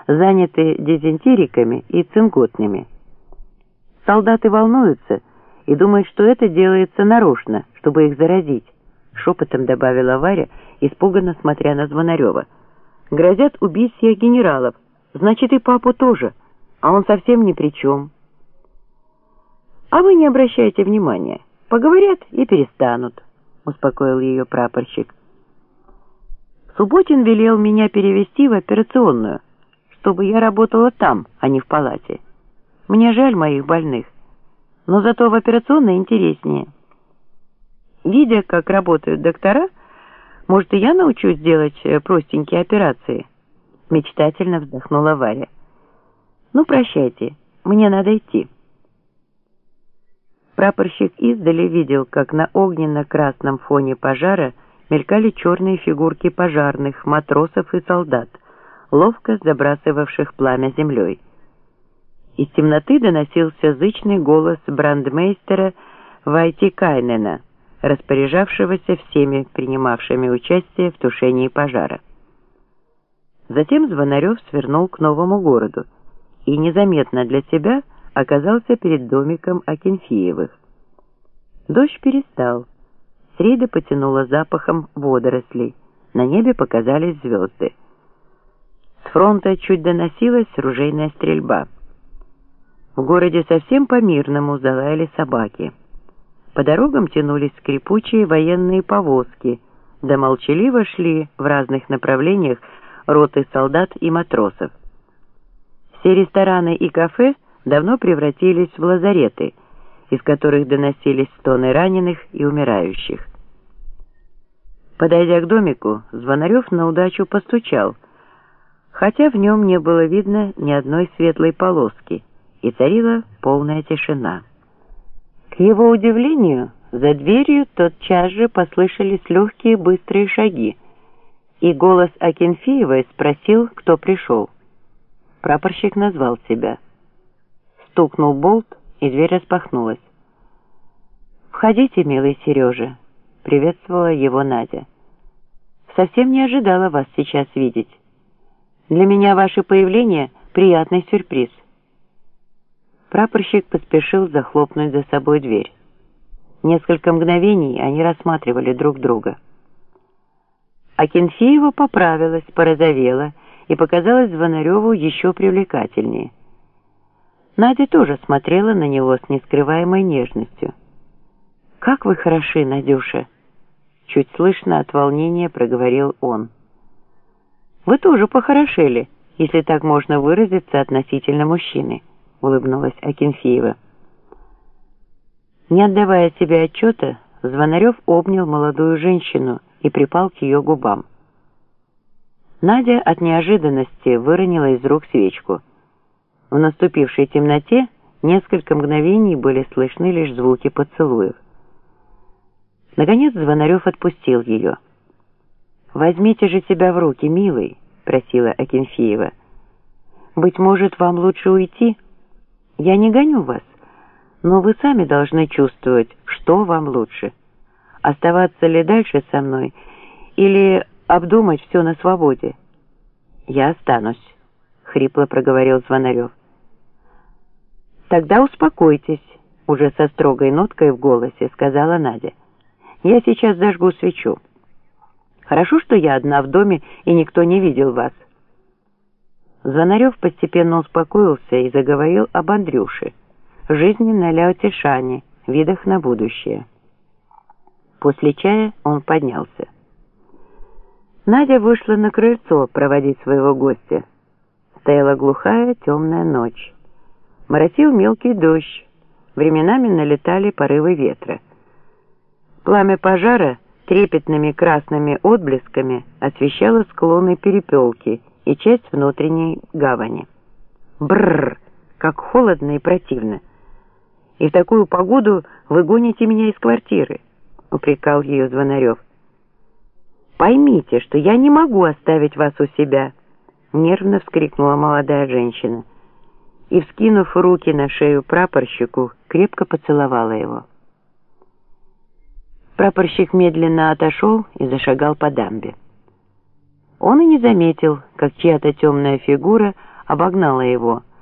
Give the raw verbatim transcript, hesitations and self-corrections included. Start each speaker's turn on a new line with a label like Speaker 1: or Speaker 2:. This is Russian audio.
Speaker 1: заняты дизентериками и цинготными. Солдаты волнуются и думают, что это делается нарочно, чтобы их заразить, шепотом добавила Варя, испуганно смотря на Звонарева. Грозят убить всех генералов, значит и папу тоже, а он совсем ни при чем. А вы не обращайте внимания, поговорят и перестанут, успокоил ее прапорщик. Субботин велел меня перевести в операционную, чтобы я работала там, а не в палате. Мне жаль моих больных, но зато в операционной интереснее. Видя, как работают доктора, может, и я научусь делать простенькие операции? Мечтательно вздохнула Варя. Ну, прощайте, мне надо идти. Прапорщик издали видел, как на огненно-красном фоне пожара мелькали черные фигурки пожарных, матросов и солдат, ловко забрасывавших пламя землей. Из темноты доносился зычный голос брандмейстера Вайтикайнена, распоряжавшегося всеми принимавшими участие в тушении пожара. Затем Звонарев свернул к новому городу и незаметно для себя оказался перед домиком Акинфеевых. Дождь перестал, среда потянула запахом водорослей, на небе показались звезды. С фронта чуть доносилась ружейная стрельба. В городе совсем по-мирному залаяли собаки. По дорогам тянулись скрипучие военные повозки, да молчаливо шли в разных направлениях роты солдат и матросов. Все рестораны и кафе давно превратились в лазареты, из которых доносились стоны раненых и умирающих. Подойдя к домику, Звонарев на удачу постучал, хотя в нем не было видно ни одной светлой полоски, и царила полная тишина. К его удивлению, за дверью тотчас же послышались легкие быстрые шаги, и голос Акинфеевой спросил, кто пришел. Прапорщик назвал себя. Стукнул болт, и дверь распахнулась. «Входите, милый Сережа», — приветствовала его Надя. «Совсем не ожидала вас сейчас видеть. Для меня ваше появление — приятный сюрприз». Прапорщик поспешил захлопнуть за собой дверь. Несколько мгновений они рассматривали друг друга. Акинфеева поправилась, порозовела и показалась Звонареву еще привлекательнее. Надя тоже смотрела на него с нескрываемой нежностью. «Как вы хороши, Надюша!» Чуть слышно от волнения проговорил он. «Вы тоже похорошели, если так можно выразиться относительно мужчины», — улыбнулась Акинфеева. Не отдавая себе отчета, Звонарев обнял молодую женщину и припал к ее губам. Надя от неожиданности выронила из рук свечку. В наступившей темноте несколько мгновений были слышны лишь звуки поцелуев. Наконец Звонарев отпустил ее. «Возьмите же себя в руки, милый», — просила Акинфеева. «Быть может, вам лучше уйти? Я не гоню вас, но вы сами должны чувствовать, что вам лучше. Оставаться ли дальше со мной или обдумать все на свободе?» «Я останусь», — хрипло проговорил Звонарев. «Тогда успокойтесь», — уже со строгой ноткой в голосе сказала Надя. «Я сейчас зажгу свечу. Хорошо, что я одна в доме и никто не видел вас». Звонарев постепенно успокоился и заговорил об Андрюше, жизненном утешании, видах на будущее. После чая он поднялся. Надя вышла на крыльцо проводить своего гостя. Стояла глухая темная ночь. Моросил мелкий дождь, временами налетали порывы ветра. Пламя пожара трепетными красными отблесками освещало склоны перепелки и часть внутренней гавани. Бррр, как холодно и противно. «И в такую погоду вы гоните меня из квартиры», — упрекал ее Звонарев. «Поймите, что я не могу оставить вас у себя», — нервно вскрикнула молодая женщина и, вскинув руки на шею прапорщику, крепко поцеловала его. Прапорщик медленно отошел и зашагал по дамбе. Он и не заметил, как чья-то темная фигура обогнала его,